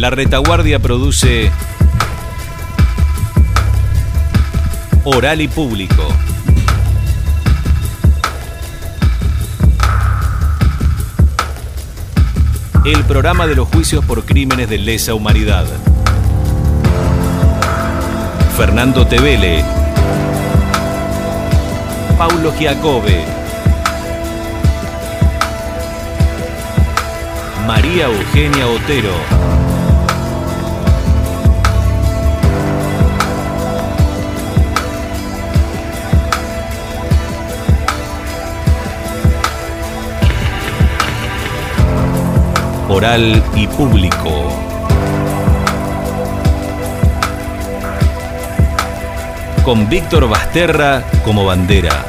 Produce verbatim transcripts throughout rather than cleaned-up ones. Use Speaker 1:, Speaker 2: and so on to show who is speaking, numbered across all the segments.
Speaker 1: La Retaguardia produce Oral y Público. El programa de los juicios por crímenes de lesa humanidad. Fernando Tevele, Paulo Giacobbe, María Eugenia Otero. Oral y Público. Con Víctor Basterra como bandera.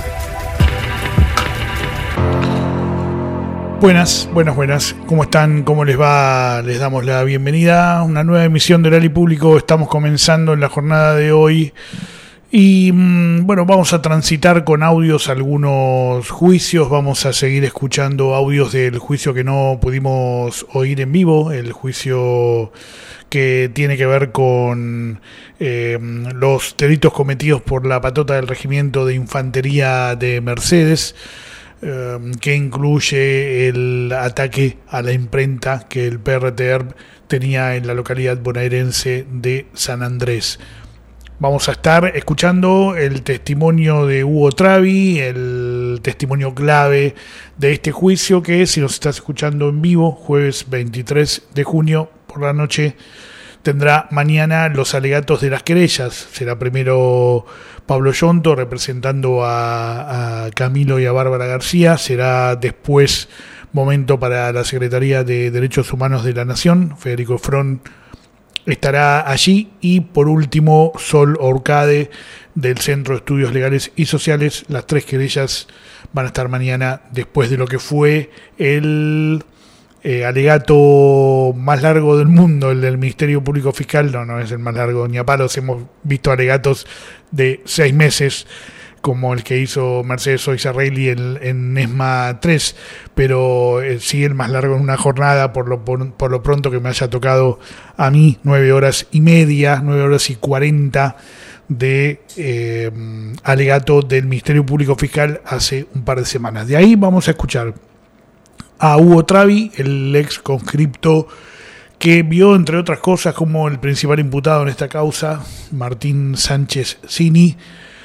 Speaker 2: Buenas, buenas, buenas. ¿Cómo están? ¿Cómo les va? Les damos la bienvenida a una nueva emisión de Oral y Público. Estamos comenzando en la jornada de hoy. Y bueno, vamos a transitar con audios algunos juicios, vamos a seguir escuchando audios del juicio que no pudimos oír en vivo, el juicio que tiene que ver con eh, los delitos cometidos por la patota del Regimiento de Infantería de Mercedes, eh, que incluye el ataque a la imprenta que el P R T E R P tenía en la localidad bonaerense de San Andrés. Vamos a estar escuchando el testimonio de Hugo Travi, el testimonio clave de este juicio que, si nos estás escuchando en vivo, jueves veintitrés de junio por la noche, tendrá mañana los alegatos de las querellas. Será primero Pablo Yonto representando a, a Camilo y a Bárbara García. Será después momento para la Secretaría de Derechos Humanos de la Nación, Federico Frón estará allí, y por último Sol Orcade del Centro de Estudios Legales y Sociales. Las tres querellas van a estar mañana después de lo que fue el eh, alegato más largo del mundo, el del Ministerio Público Fiscal. No, no es el más largo ni a palos, hemos visto alegatos de seis meses como el que hizo Mercedes Oizarrelli en, en ESMA tres, pero eh, sí el más largo en una jornada, por lo, por, por lo pronto que me haya tocado a mí, nueve horas y media, nueve horas y cuarenta de eh, alegato del Ministerio Público Fiscal hace un par de semanas. De ahí vamos a escuchar a Hugo Travi, el ex conscripto que vio, entre otras cosas, como el principal imputado en esta causa, Martín Sánchez Cini,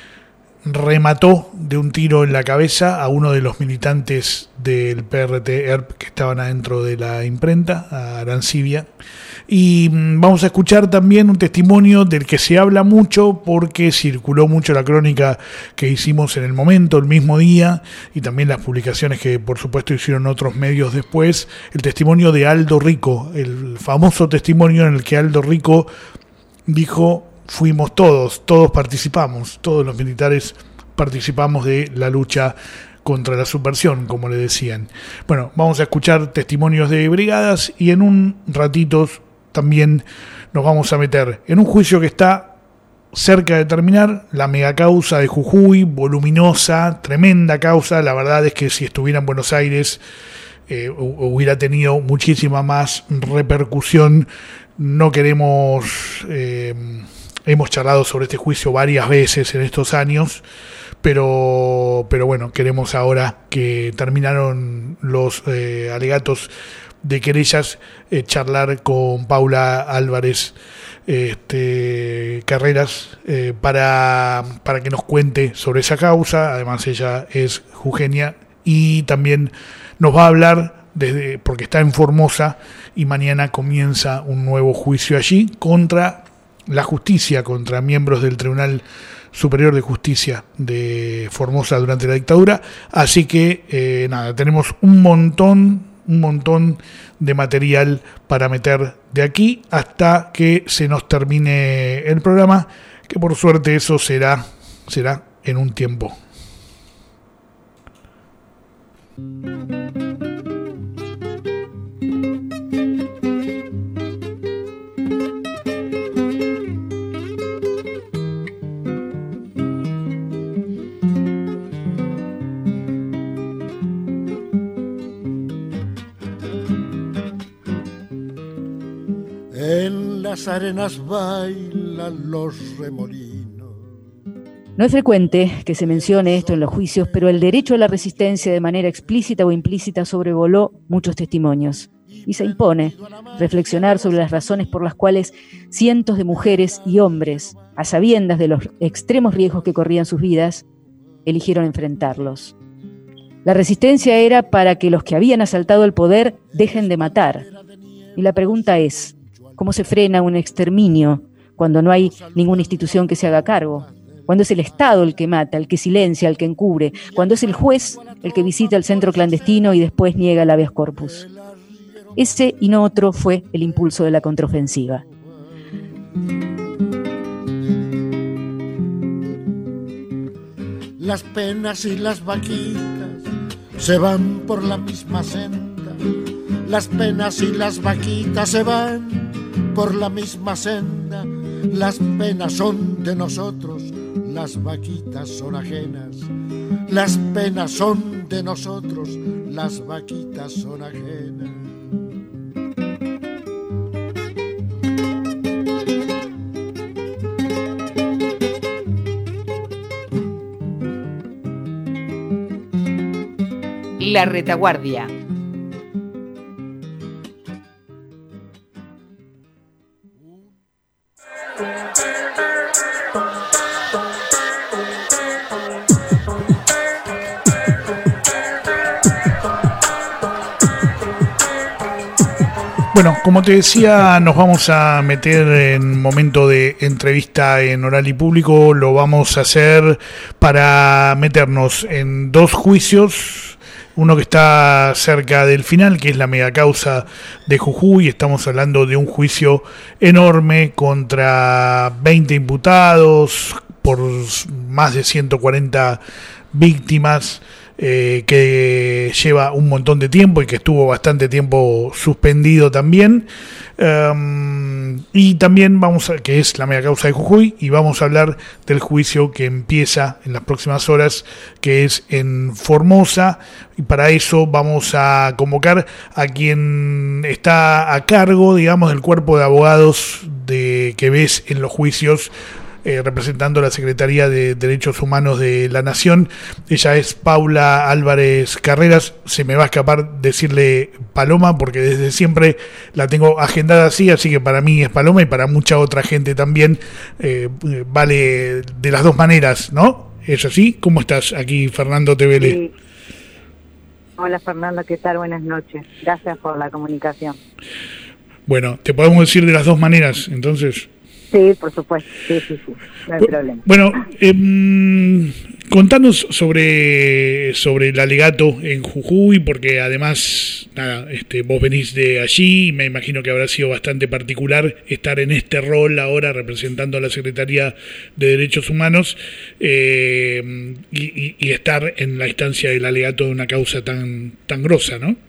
Speaker 2: remató de un tiro en la cabeza a uno de los militantes del P R T E R P que estaban adentro de la imprenta, a Arancibia. Y vamos a escuchar también un testimonio del que se habla mucho porque circuló mucho la crónica que hicimos en el momento, el mismo día, y también las publicaciones que por supuesto hicieron otros medios después, el testimonio de Aldo Rico, el famoso testimonio en el que Aldo Rico dijo: fuimos todos, todos participamos, todos los militares participamos de la lucha contra la subversión, como le decían. Bueno, vamos a escuchar testimonios de brigadas y en un ratito también nos vamos a meter en un juicio que está cerca de terminar, la megacausa de Jujuy, voluminosa, tremenda causa. La verdad es que si estuviera en Buenos Aires eh, hubiera tenido muchísima más repercusión. No queremos... Eh, Hemos charlado sobre este juicio varias veces en estos años, pero, pero bueno, queremos ahora que terminaron los eh, alegatos de querellas, eh, charlar con Paula Álvarez este, Carreras eh, para, para que nos cuente sobre esa causa. Además ella es jujeña y también nos va a hablar desde, porque está en Formosa y mañana comienza un nuevo juicio allí contra la justicia, contra miembros del Tribunal Superior de Justicia de Formosa durante la dictadura. Así que eh, nada, tenemos un montón, un montón de material para meter de aquí hasta que se nos termine el programa, que por suerte eso será, será en un tiempo.
Speaker 3: las arenas bailan los remolinos.
Speaker 4: No es frecuente que se mencione esto en los juicios, pero el derecho a la resistencia de manera explícita o implícita sobrevoló muchos testimonios. Y se impone reflexionar sobre las razones por las cuales cientos de mujeres y hombres, a sabiendas de los extremos riesgos que corrían sus vidas, eligieron enfrentarlos. La resistencia era para que los que habían asaltado el poder dejen de matar. Y la pregunta es, ¿cómo se frena un exterminio cuando no hay ninguna institución que se haga cargo? Cuando es el Estado el que mata, el que silencia, el que encubre, cuando es el juez el que visita el centro clandestino y después niega el habeas corpus. Ese y no otro fue el impulso de la contraofensiva.
Speaker 3: Las penas y las vaquitas se van por la misma senda. Las penas y las vaquitas se van por la misma senda. Las penas son de nosotros, las vaquitas son ajenas. Las penas son de nosotros, las vaquitas son ajenas.
Speaker 5: La retaguardia.
Speaker 2: Bueno, como te decía, nos vamos a meter en momento de entrevista en Oral y Público. Lo vamos a hacer para meternos en dos juicios. Uno que está cerca del final, que es la megacausa de Jujuy. Estamos hablando de un juicio enorme contra veinte imputados por más de ciento cuarenta víctimas. Eh, que lleva un montón de tiempo y que estuvo bastante tiempo suspendido también, um, y también vamos a, que es la megacausa de Jujuy, y vamos a hablar del juicio que empieza en las próximas horas, que es en Formosa, y para eso vamos a convocar a quien está a cargo, digamos, del cuerpo de abogados de que ves en los juicios, Eh, representando la Secretaría de Derechos Humanos de la Nación. Ella es Paula Álvarez Carreras. Se me va a escapar decirle Paloma porque desde siempre la tengo agendada así, así que para mí es Paloma y para mucha otra gente también eh, vale de las dos maneras, ¿no? ¿Es así? ¿Cómo estás? Aquí Fernando Tevele.
Speaker 6: Sí. Hola Fernando, ¿qué tal? Buenas noches. Gracias por la comunicación.
Speaker 2: Bueno, te podemos decir de las dos maneras, entonces.
Speaker 6: Sí, por supuesto, sí, sí, sí, no hay problema.
Speaker 2: Bueno, eh, contanos sobre, sobre el alegato en Jujuy, porque además, nada, este, vos venís de allí, y me imagino que habrá sido bastante particular estar en este rol ahora representando a la Secretaría de Derechos Humanos eh, y, y estar en la instancia del alegato de una causa tan, tan grosa, ¿no?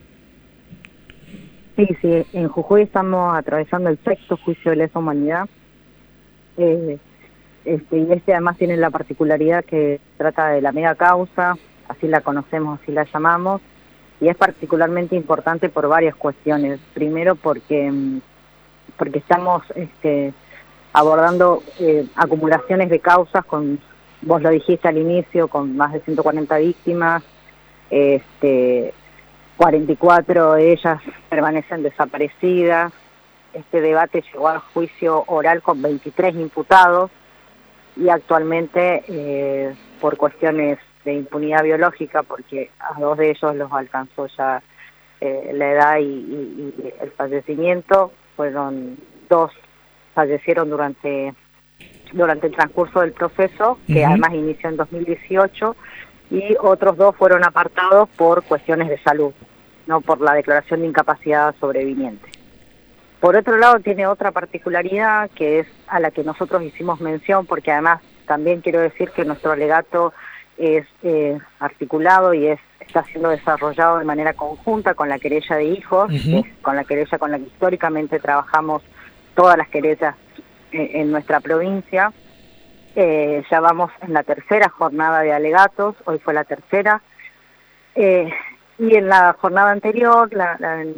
Speaker 6: Sí, sí, en Jujuy estamos atravesando el sexto juicio de lesa humanidad, eh, este, y este además tiene la particularidad que trata de la mega causa, así la conocemos, así la llamamos, y es particularmente importante por varias cuestiones. Primero porque, porque estamos este, abordando eh, acumulaciones de causas, con vos lo dijiste al inicio, con más de ciento cuarenta víctimas, este... cuarenta y cuatro de ellas permanecen desaparecidas. Este debate llegó al juicio oral con veintitrés imputados y actualmente eh, por cuestiones de impunidad biológica, porque a dos de ellos los alcanzó ya eh, la edad y, y, y el fallecimiento, fueron dos fallecieron durante durante el transcurso del proceso, que uh-huh. además inició en dos mil dieciocho, y otros dos fueron apartados por cuestiones de salud, no por la declaración de incapacidad sobreviviente. Por otro lado, tiene otra particularidad que es a la que nosotros hicimos mención, porque además también quiero decir que nuestro alegato es eh, articulado y es está siendo desarrollado de manera conjunta con la querella de hijos, uh-huh. que es con la querella con la que históricamente trabajamos todas las querellas eh, en nuestra provincia. Eh, ya vamos en la tercera jornada de alegatos, hoy fue la tercera, eh, y en la jornada anterior, la, la,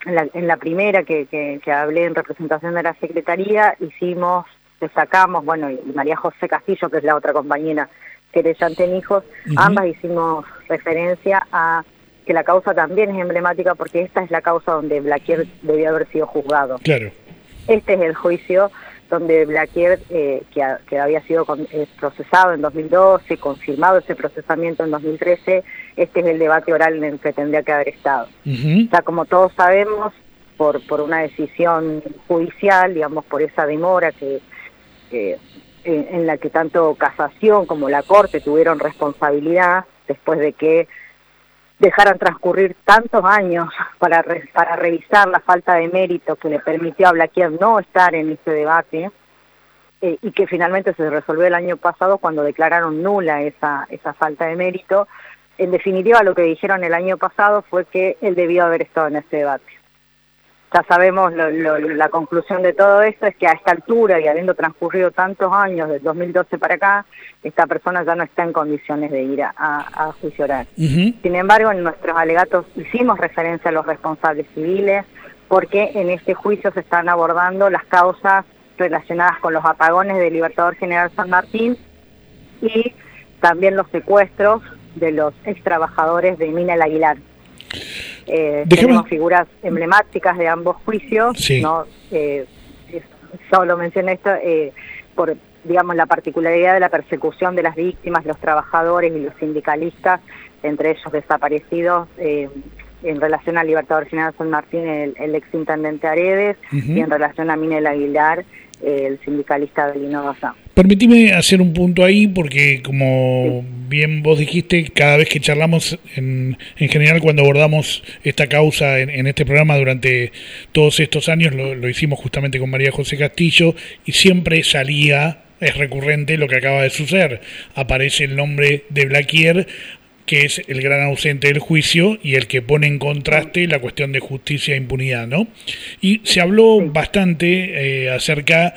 Speaker 6: en, la, en la primera que, que, que hablé en representación de la Secretaría, hicimos, destacamos, bueno, y María José Castillo, que es la otra compañera querellante en hijos, uh-huh. ambas hicimos referencia a que la causa también es emblemática porque esta es la causa donde Blaquier debió haber sido juzgado.
Speaker 2: Claro.
Speaker 6: Este es el juicio donde Blaquier, eh, que, a, que había sido con, eh, procesado en dos mil doce, confirmado ese procesamiento en dos mil trece, este es el debate oral en el que tendría que haber estado. Uh-huh. O sea, como todos sabemos, por, por una decisión judicial, digamos, por esa demora que... que en la que tanto Casación como la Corte tuvieron responsabilidad después de que dejaran transcurrir tantos años para re, para revisar la falta de mérito que le permitió a Blaquier no estar en este debate eh, y que finalmente se resolvió el año pasado cuando declararon nula esa, esa falta de mérito. En definitiva, lo que dijeron el año pasado fue que él debió haber estado en ese debate. Ya sabemos, lo, lo, la conclusión de todo esto es que a esta altura y habiendo transcurrido tantos años, del dos mil doce para acá, esta persona ya no está en condiciones de ir a, a, a juicio oral. Uh-huh. Sin embargo, en nuestros alegatos hicimos referencia a los responsables civiles porque en este juicio se están abordando las causas relacionadas con los apagones del Libertador General San Martín y también los secuestros de los ex trabajadores de Mina El Aguilar. Eh, tenemos figuras emblemáticas de ambos juicios, sí. ¿no? Eh, solo menciono esto eh, por, digamos, la particularidad de la persecución de las víctimas, los trabajadores y los sindicalistas, entre ellos desaparecidos, eh, en relación al Libertador General San Martín, el, el exintendente Aredes, uh-huh. y en relación a Mina El Aguilar, eh, el sindicalista Avelino Bazán.
Speaker 2: Permitime hacer un punto ahí porque, como sí. bien vos dijiste, cada vez que charlamos, en, en general cuando abordamos esta causa en, en este programa durante todos estos años, lo, lo hicimos justamente con María José Castillo, y siempre salía, es recurrente lo que acaba de suceder, aparece el nombre de Blaquier, que es el gran ausente del juicio y el que pone en contraste la cuestión de justicia e impunidad, ¿no? Y se habló bastante eh, acerca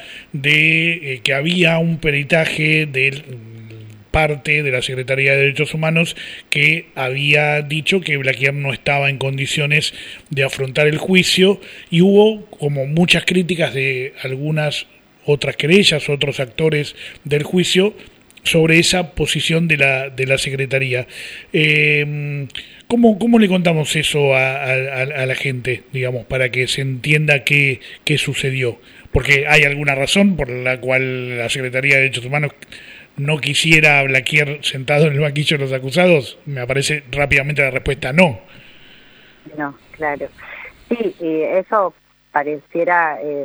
Speaker 2: de eh, que había un peritaje de parte de la Secretaría de Derechos Humanos que había dicho que Blaquier no estaba en condiciones de afrontar el juicio, y hubo como muchas críticas de algunas otras querellas, otros actores del juicio, sobre esa posición de la de la Secretaría. Eh, ¿cómo, ¿Cómo le contamos eso a, a, a la gente, digamos, para que se entienda qué, qué sucedió? Porque hay alguna razón por la cual la Secretaría de Derechos Humanos no quisiera a Blaquier sentado en el banquillo de los acusados. Me aparece rápidamente la respuesta no.
Speaker 6: No, claro. Sí, y eso pareciera... Eh...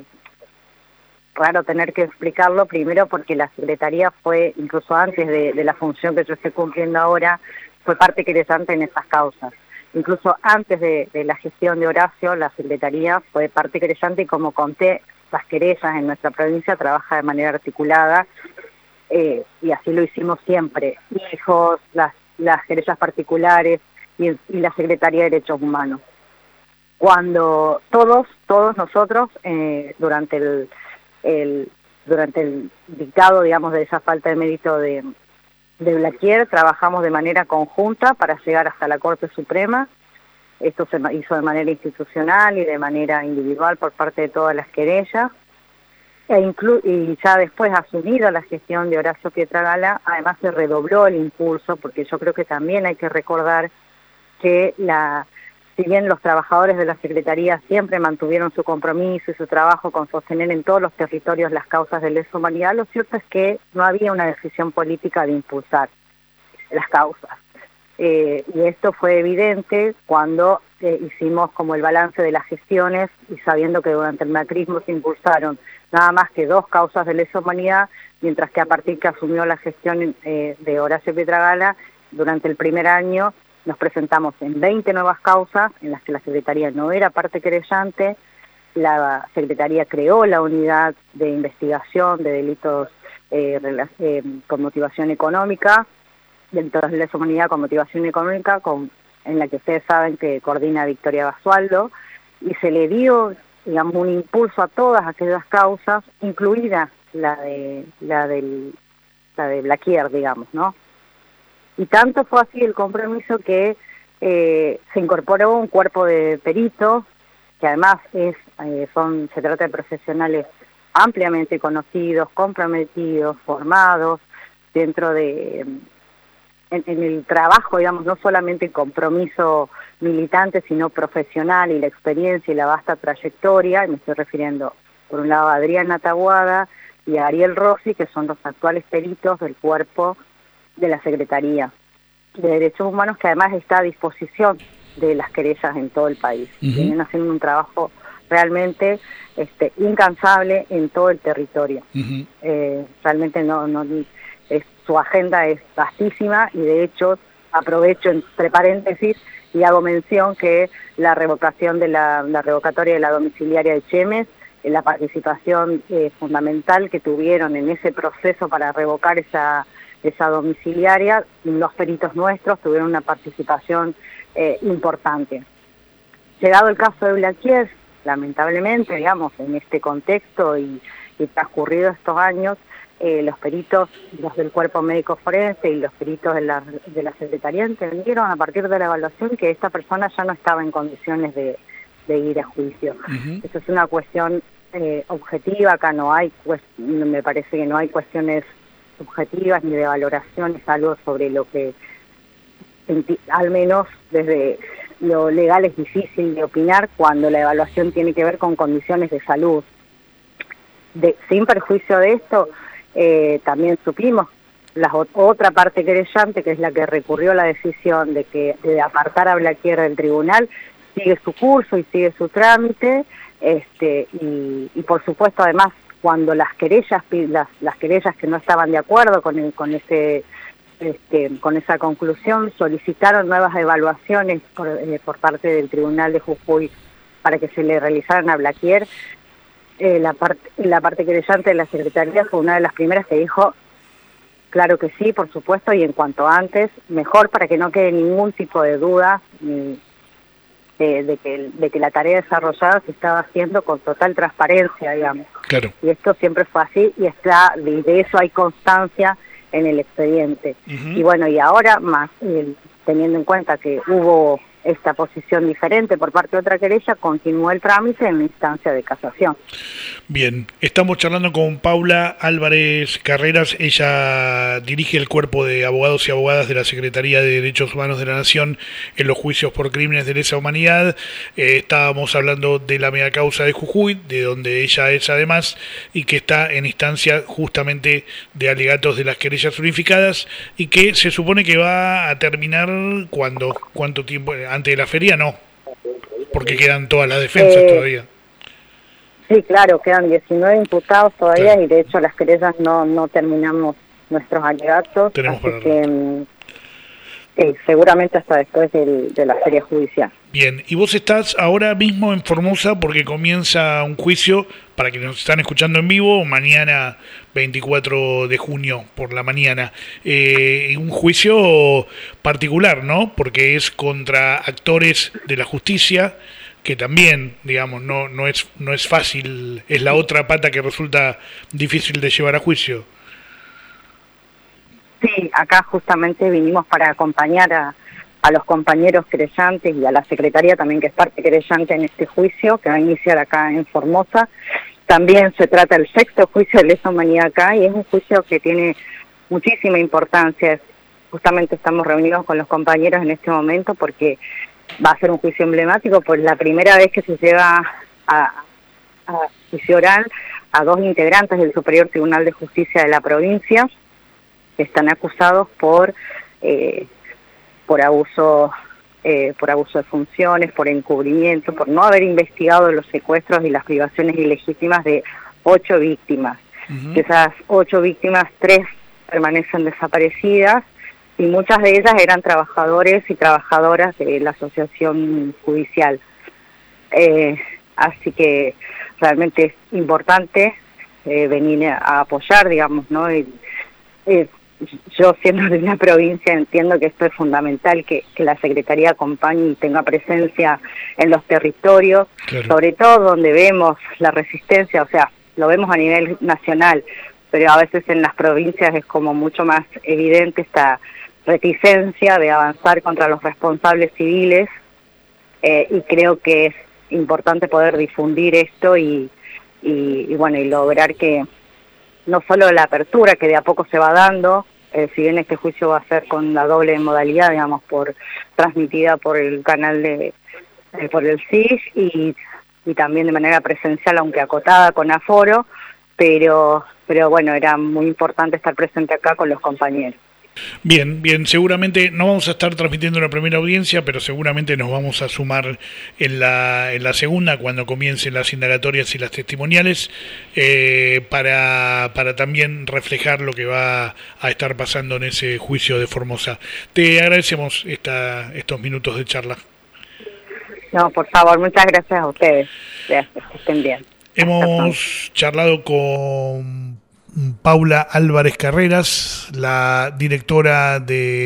Speaker 6: Claro, tener que explicarlo primero porque la Secretaría fue, incluso antes de, de la función que yo estoy cumpliendo ahora, fue parte querellante en esas causas. Incluso antes de, de la gestión de Horacio, la Secretaría fue parte querellante y, como conté, las querellas en nuestra provincia trabaja de manera articulada eh, y así lo hicimos siempre. Hijos, las, las querellas particulares y, y la Secretaría de Derechos Humanos. Cuando todos, todos nosotros, eh, durante el... El, durante el dictado, digamos, de esa falta de mérito de, de Blaquier, trabajamos de manera conjunta para llegar hasta la Corte Suprema. Esto se hizo de manera institucional y de manera individual por parte de todas las querellas. E inclu y ya después, asumida la gestión de Horacio Pietragala, además se redobló el impulso, porque yo creo que también hay que recordar que la... Si bien los trabajadores de la Secretaría siempre mantuvieron su compromiso y su trabajo con sostener en todos los territorios las causas de lesa humanidad, lo cierto es que no había una decisión política de impulsar las causas. Eh, y esto fue evidente cuando eh, hicimos como el balance de las gestiones y sabiendo que durante el macrismo se impulsaron nada más que dos causas de lesa humanidad, mientras que a partir que asumió la gestión eh, de Horacio Pietragala, durante el primer año, nos presentamos en veinte nuevas causas en las que la Secretaría no era parte querellante. La Secretaría creó la unidad de investigación de delitos eh, eh, con motivación económica, delitos de lesa humanidad con motivación económica, con, en la que ustedes saben que coordina Victoria Basualdo, y se le dio, digamos, un impulso a todas aquellas causas, incluida la de la del la de Blaquier, digamos, ¿no? Y tanto fue así el compromiso que eh, se incorporó un cuerpo de peritos que además es eh, son se trata de profesionales ampliamente conocidos, comprometidos, formados dentro de en, en el trabajo, digamos, no solamente el compromiso militante, sino profesional y la experiencia y la vasta trayectoria. Y me estoy refiriendo, por un lado, a Adriana Taboada y a Ariel Rossi, que son los actuales peritos del cuerpo de la Secretaría de Derechos Humanos, que además está a disposición de las querellas en todo el país. Uh-huh. Vienen haciendo un trabajo realmente este, incansable en todo el territorio. Uh-huh. Eh, realmente no, no es, su agenda es vastísima, y de hecho aprovecho entre paréntesis y hago mención que la revocación de la, la revocatoria de la domiciliaria de Chemes, la participación eh, fundamental que tuvieron en ese proceso para revocar esa, esa domiciliaria, los peritos nuestros tuvieron una participación eh, importante. Llegado el caso de Blaquier, lamentablemente, digamos, en este contexto y, y transcurrido estos años, eh, los peritos, los del cuerpo médico forense y los peritos de la, de la Secretaría entendieron a partir de la evaluación que esta persona ya no estaba en condiciones de, de ir a juicio. Uh-huh. Eso es una cuestión eh, objetiva, acá no hay, me parece que no hay cuestiones subjetivas ni de valoración, es algo sobre lo que, al menos desde lo legal, es difícil de opinar cuando la evaluación tiene que ver con condiciones de salud. De, sin perjuicio de esto, eh, también supimos la otra parte querellante, que es la que recurrió a la decisión de que de apartar a Blaquier del tribunal, sigue su curso y sigue su trámite, este y, y por supuesto además cuando las querellas las, las querellas que no estaban de acuerdo con el, con ese este, con esa conclusión solicitaron nuevas evaluaciones por, eh, por parte del Tribunal de Jujuy para que se le realizaran a Blaquier. Eh, la parte la parte querellante de la Secretaría fue una de las primeras que dijo claro que sí, por supuesto, y en cuanto antes, mejor, para que no quede ningún tipo de duda ni de, de, que, de que la tarea desarrollada se estaba haciendo con total transparencia, digamos.
Speaker 2: Claro.
Speaker 6: Y esto siempre fue así, y está de, de eso hay constancia en el expediente. Uh-huh. Y bueno, y ahora más, eh, teniendo en cuenta que hubo esta posición diferente por parte de otra querella, continuó el trámite en la instancia de casación.
Speaker 2: Bien, estamos charlando con Paula Álvarez Carreras, ella dirige el cuerpo de abogados y abogadas de la Secretaría de Derechos Humanos de la Nación en los juicios por crímenes de lesa humanidad. Eh, estábamos hablando de la megacausa de Jujuy, de donde ella es además, y que está en instancia justamente de alegatos de las querellas unificadas, y que se supone que va a terminar cuando, ¿cuánto tiempo? Antes de la feria no, porque quedan todas las defensas eh, todavía.
Speaker 6: Sí, claro, quedan diecinueve imputados todavía, claro. Y de hecho las querellas no no terminamos nuestros alegatos,
Speaker 2: Tenemos
Speaker 6: así que sí, seguramente hasta después del, de la feria judicial.
Speaker 2: Bien, y vos estás ahora mismo en Formosa porque comienza un juicio, para quienes nos están escuchando en vivo, mañana veinticuatro de junio por la mañana. Eh, un juicio particular, ¿no? Porque es contra actores de la justicia, que también, digamos, no no es no es fácil, es la otra pata que resulta difícil de llevar a juicio.
Speaker 6: Sí, acá justamente vinimos para acompañar a, a los compañeros querellantes y a la Secretaría también, que es parte querellante en este juicio, que va a iniciar acá en Formosa. También se trata del sexto juicio de lesa humanidad acá, y es un juicio que tiene muchísima importancia. Justamente estamos reunidos con los compañeros en este momento porque va a ser un juicio emblemático, por la primera vez que se lleva a, a juicio oral a dos integrantes del Superior Tribunal de Justicia de la provincia, que están acusados por eh, por abuso eh, por abuso de funciones, por encubrimiento, por no haber investigado los secuestros y las privaciones ilegítimas de ocho víctimas. Uh-huh. De esas ocho víctimas, tres permanecen desaparecidas, y muchas de ellas eran trabajadores y trabajadoras de la asociación judicial. Eh, así que realmente es importante eh, venir a apoyar, digamos, ¿no? Y, eh, yo, siendo de una provincia, entiendo que esto es fundamental, que, que la Secretaría acompañe y tenga presencia en los territorios, claro. Sobre todo donde vemos la resistencia, o sea, lo vemos a nivel nacional, pero a veces en las provincias es como mucho más evidente esta reticencia de avanzar contra los responsables civiles, eh, y creo que es importante poder difundir esto y, y, y bueno, y lograr que no solo la apertura que de a poco se va dando, eh, si bien este juicio va a ser con la doble modalidad, digamos, por transmitida por el canal de, eh, por el C I S y, y también de manera presencial, aunque acotada con aforo, pero, pero bueno, era muy importante estar presente acá con los compañeros.
Speaker 2: Bien, bien, seguramente no vamos a estar transmitiendo la primera audiencia, pero seguramente nos vamos a sumar en la, en la segunda, cuando comiencen las indagatorias y las testimoniales, eh, para, para también reflejar lo que va a estar pasando en ese juicio de Formosa. Te agradecemos esta, estos minutos de charla.
Speaker 6: No, por favor, muchas gracias a ustedes. Gracias, que estén bien.
Speaker 2: Hemos charlado con Paula Álvarez Carreras, la directora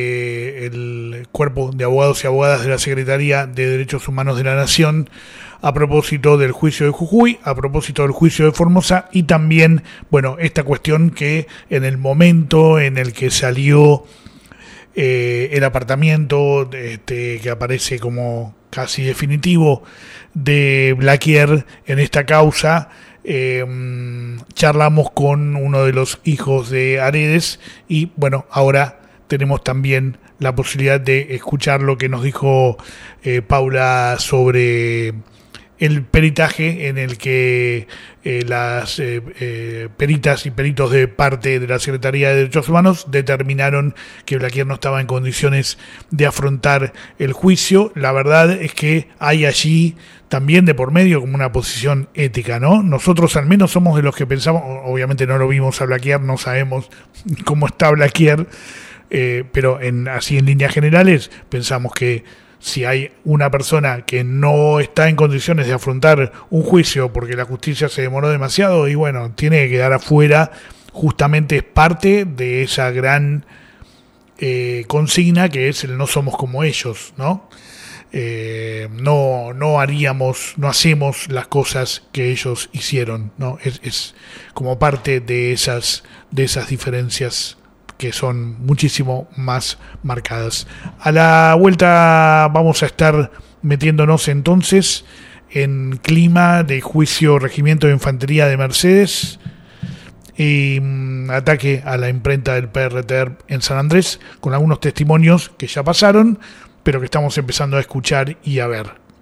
Speaker 2: del Cuerpo de Abogados y Abogadas de la Secretaría de Derechos Humanos de la Nación, a propósito del juicio de Jujuy, a propósito del juicio de Formosa y también, bueno, esta cuestión que en el momento en el que salió eh, el apartamiento este, que aparece como casi definitivo de Blaquier en esta causa, Eh, charlamos con uno de los hijos de Aredes y bueno, ahora tenemos también la posibilidad de escuchar lo que nos dijo eh, Paula sobre el peritaje en el que eh, las eh, eh, peritas y peritos de parte de la Secretaría de Derechos Humanos determinaron que Blaquier no estaba en condiciones de afrontar el juicio. La verdad es que hay allí también de por medio como una posición ética, ¿no? Nosotros al menos somos de los que pensamos, obviamente no lo vimos a Blaquier, no sabemos cómo está Blaquier, eh, pero en, así en líneas generales pensamos que si hay una persona que no está en condiciones de afrontar un juicio porque la justicia se demoró demasiado y bueno, tiene que quedar afuera, justamente es parte de esa gran eh, consigna que es el no somos como ellos, ¿no? Eh, no no haríamos, no hacemos las cosas que ellos hicieron, ¿no? Es, es como parte de esas, de esas diferencias que son muchísimo más marcadas. A la vuelta vamos a estar metiéndonos entonces en clima de juicio Regimiento de Infantería de Mercedes y um, ataque a la imprenta del P R T E R en San Andrés, con algunos testimonios que ya pasaron, pero que estamos empezando a escuchar y a ver.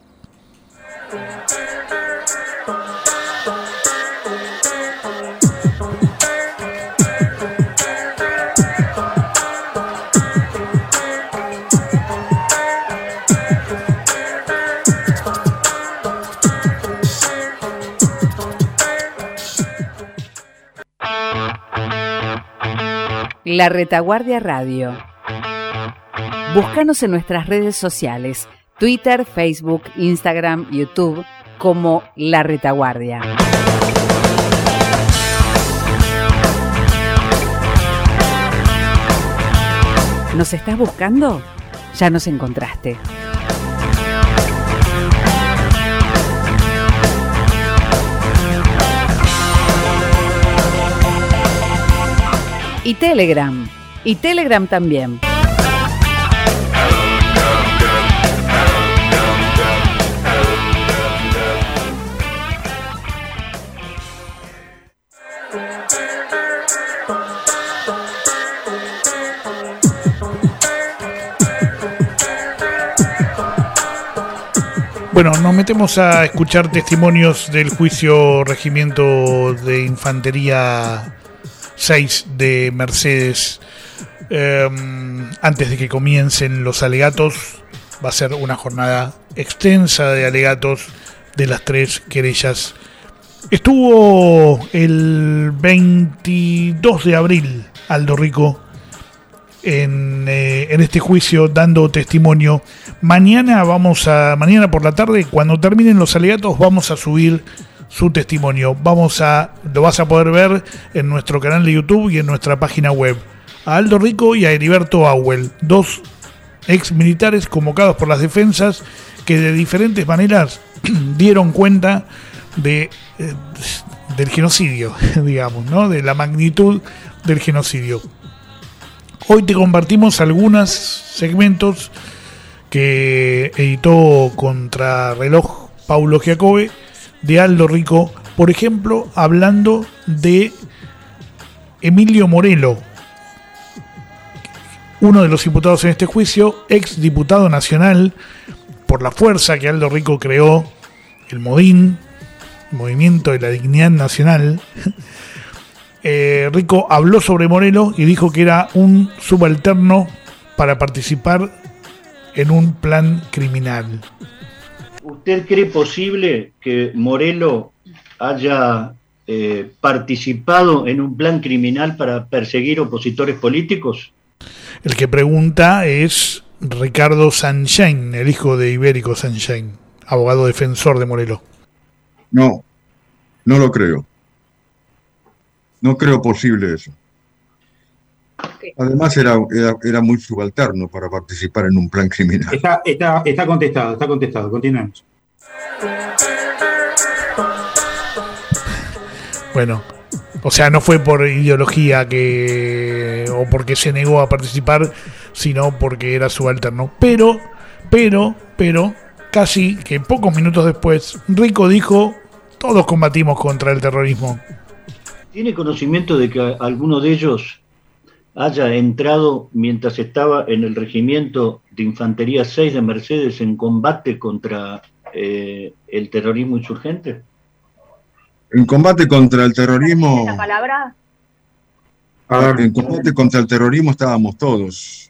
Speaker 5: La Retaguardia Radio. Búscanos en nuestras redes sociales, Twitter, Facebook, Instagram, YouTube, como La Retaguardia. ¿Nos estás buscando? Ya nos encontraste. Y Telegram. Y Telegram también.
Speaker 2: Bueno, nos metemos a escuchar testimonios del juicio Regimiento de Infantería seis de Mercedes. Eh, antes de que comiencen los alegatos, va a ser una jornada extensa de alegatos de las tres querellas. Estuvo el veintidós de abril Aldo Rico en, eh, en este juicio dando testimonio. Mañana vamos a, mañana por la tarde, cuando terminen los alegatos, vamos a subir su testimonio. Vamos a, lo vas a poder ver en nuestro canal de YouTube y en nuestra página web. A Aldo Rico y a Heriberto Auel, dos ex militares convocados por las defensas que de diferentes maneras dieron cuenta de eh, del genocidio, digamos, ¿no? De la magnitud del genocidio. Hoy te compartimos algunos segmentos que editó Contrarreloj Paulo Giacobbe, de Aldo Rico, por ejemplo, hablando de Emilio Morelo, uno de los imputados en este juicio, ex diputado nacional por la fuerza que Aldo Rico creó, el MODIN, Movimiento de la Dignidad Nacional. eh, Rico habló sobre Morelo y dijo que era un subalterno para participar en un plan criminal.
Speaker 7: ¿Usted cree posible que Morelo haya eh, participado en un plan criminal para perseguir opositores políticos?
Speaker 2: El que pregunta es Ricardo Sunshine, el hijo de Ibérico Sunshine, abogado defensor de Morelo.
Speaker 8: No, no lo creo. No creo posible eso. Además era, era, era muy subalterno para participar en un plan criminal.
Speaker 9: Está, está, está contestado, está contestado. Continuemos.
Speaker 2: Bueno, o sea, no fue por ideología que o porque se negó a participar, sino porque era subalterno. Pero, pero, pero, casi que pocos minutos después, Rico dijo: todos combatimos contra el terrorismo.
Speaker 7: ¿Tiene conocimiento de que alguno de ellos haya entrado mientras estaba en el regimiento de Infantería seis de Mercedes en combate contra eh, el terrorismo insurgente?
Speaker 8: En combate contra el terrorismo...
Speaker 6: ¿La palabra?
Speaker 8: En combate contra el terrorismo estábamos todos.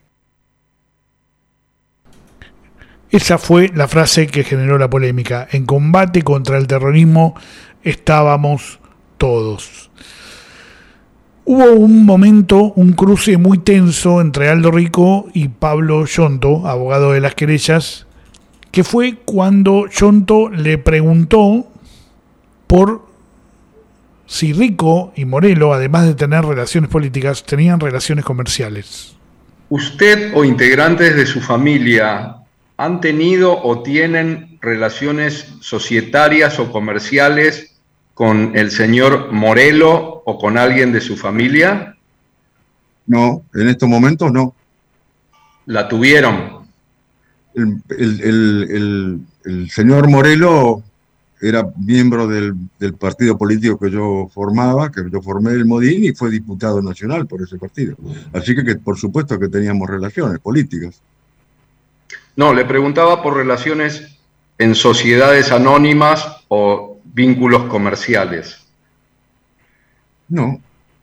Speaker 2: Esa fue la frase que generó la polémica. En combate contra el terrorismo estábamos todos. Hubo un momento, un cruce muy tenso entre Aldo Rico y Pablo Yonto, abogado de las querellas, que fue cuando Yonto le preguntó por si Rico y Morelo, además de tener relaciones políticas, tenían relaciones comerciales.
Speaker 10: ¿Usted o integrantes de su familia han tenido o tienen relaciones societarias o comerciales con el señor Morelo o con alguien de su familia?
Speaker 8: No, en estos momentos no.
Speaker 10: ¿La tuvieron?
Speaker 8: El, el, el, el, el señor Morelo era miembro del, del partido político que yo formaba, que yo formé el MODIN, y fue diputado nacional por ese partido. Así que, que por supuesto que teníamos relaciones políticas.
Speaker 10: No, le preguntaba por relaciones en sociedades anónimas o vínculos comerciales.
Speaker 8: No.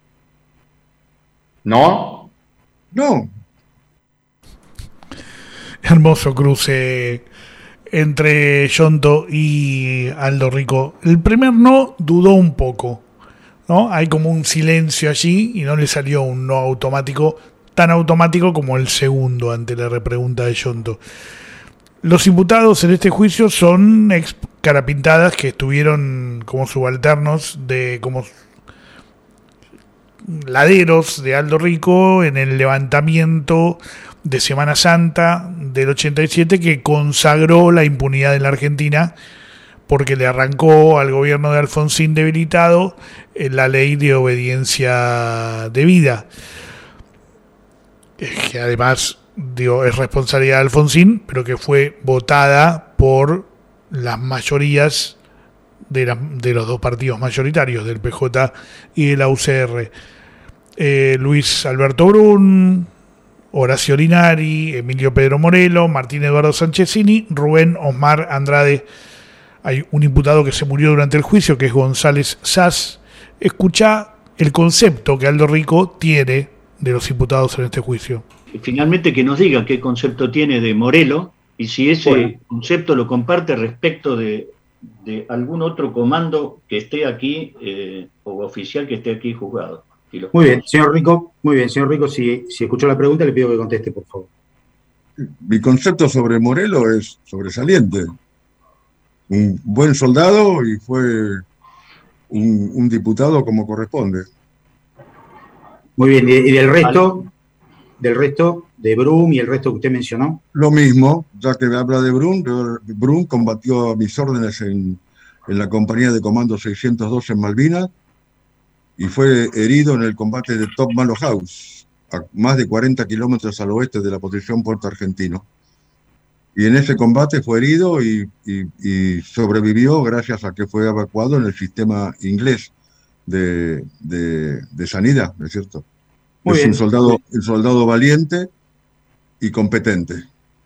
Speaker 10: ¿No?
Speaker 8: No.
Speaker 2: Hermoso cruce entre Yonto y Aldo Rico. El primer no dudó un poco, ¿no? Hay como un silencio allí y no le salió un no automático, tan automático como el segundo ante la repregunta de Yonto. Los imputados en este juicio son ex carapintadas que estuvieron como subalternos de como laderos de Aldo Rico en el levantamiento de Semana Santa del ochenta y siete que consagró la impunidad en la Argentina porque le arrancó al gobierno de Alfonsín debilitado la ley de obediencia debida, que además digo, es responsabilidad de Alfonsín, pero que fue votada por las mayorías de, la, de los dos partidos mayoritarios, del P J y de la U C R. Eh, Luis Alberto Brun, Horacio Linari, Emilio Pedro Morelo, Martín Eduardo Sanchezini, Rubén Osmar Andrade. Hay un imputado que se murió durante el juicio, que es González Sass. Escuchá el concepto que Aldo Rico tiene de los imputados en este juicio.
Speaker 7: Finalmente que nos diga qué concepto tiene de Morelo y si ese bueno. concepto lo comparte respecto de, de algún otro comando que esté aquí eh, o oficial que esté aquí juzgado.
Speaker 9: Muy bien, señor Rico, muy bien, señor Rico, si, si escuchó la pregunta le pido que conteste, por favor.
Speaker 8: Mi concepto sobre Morelo es sobresaliente. Un buen soldado y fue un, un diputado como corresponde.
Speaker 9: Muy bien, y del resto, del resto, de Brum y el resto que usted mencionó.
Speaker 8: Lo mismo, ya que me habla de Brum, Brum combatió a mis órdenes en, en la compañía de comando seiscientos dos en Malvinas y fue herido en el combate de Top Malo House, a más de cuarenta kilómetros al oeste de la posición Puerto Argentino. y en ese combate fue herido y, y, y sobrevivió gracias a que fue evacuado en el sistema inglés de, de, de sanidad, ¿no es cierto? Muy es bien. un soldado, un soldado valiente y competente.